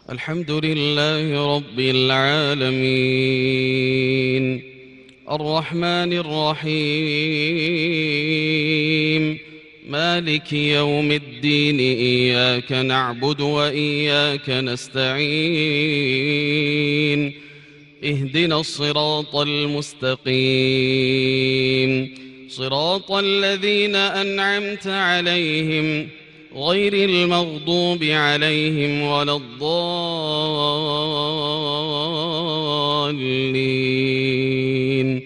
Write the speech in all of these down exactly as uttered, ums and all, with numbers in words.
الحمد لله رب العالمين الرحمن الرحيم مالك يوم الدين إياك نعبد وإياك نستعين اهدنا الصراط المستقيم صراط الذين أنعمت عليهم غير المغضوب عليهم ولا الضالين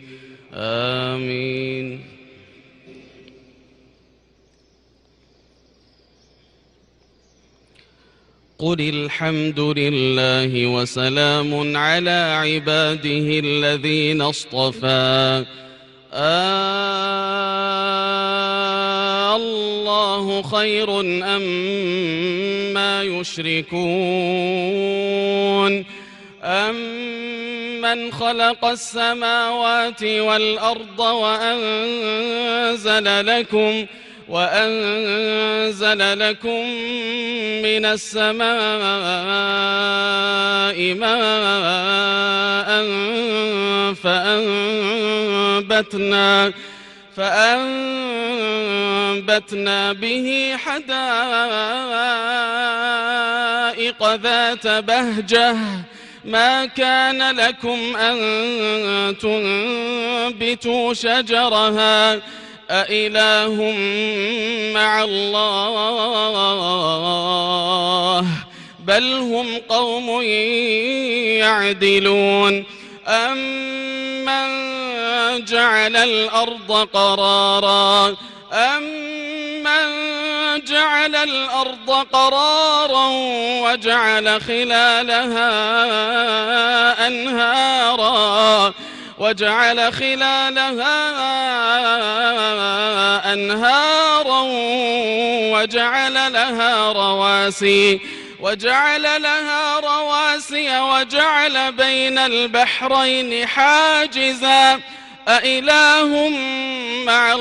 آمين. قل الحمد لله وسلام على عباده الذين اصطفى آه الله خير أما يشركون أمن خلق السماوات والأرض وأنزل لكم وأنزل لكم من السماء ماء فأنبتنا فأنبتنا به حدائق ذات بهجة ما كان لكم أن تنبتوا شجرها أإله مع الله بل هم قوم يعدلون أمن جعل الأرض قرارا أمن جعل الأرض قرارا وجعل خلالها أنهارا وجعل خلالها أنهارا وجعل لها رواسي وجعل لها رواسي وجعل بين البحرين حاجزا أإله مع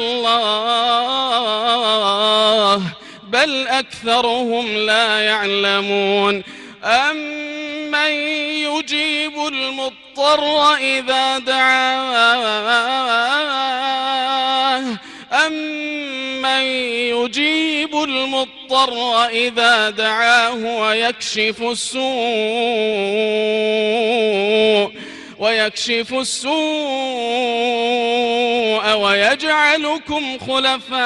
الله بل أكثرهم لا يعلمون أمن يجيب المضطر إذا دعاه أمن يجيب المضطر إذا دعاه ويكشف السوء ويكشف السوء ويجعلكم خلفاء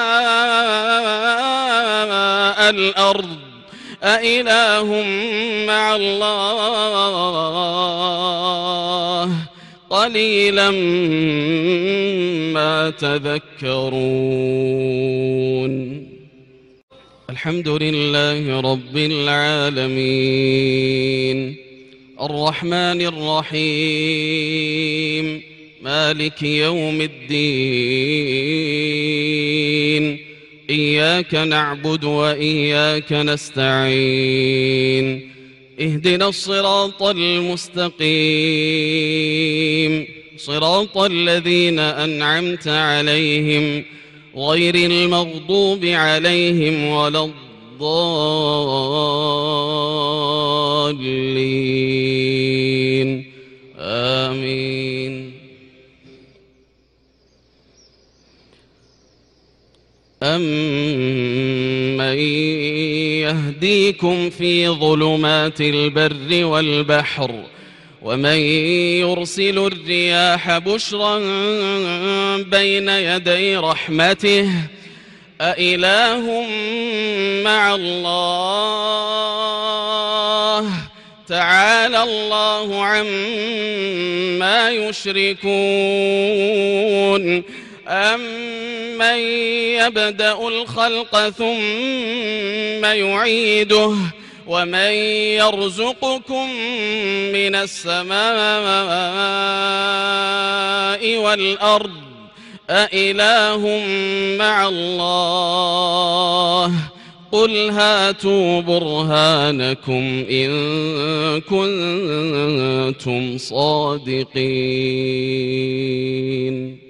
الأرض أإله مع الله قليلا ما تذكرون. الحمد لله رب العالمين الرحمن الرحيم مالك يوم الدين إياك نعبد وإياك نستعين اهدنا الصراط المستقيم صراط الذين أنعمت عليهم غير المغضوب عليهم ولا الضالين آمين. أمن يهديكم في ظلمات البر والبحر ومن يرسل الرياح بشرا بين يدي رحمته أإله مع الله تعالى الله عما يشركون أمن يبدأ الخلق ثم يعيده ومن يرزقكم من السماء والأرض أإله مع الله قل هاتوا برهانكم إن كنتم صادقين.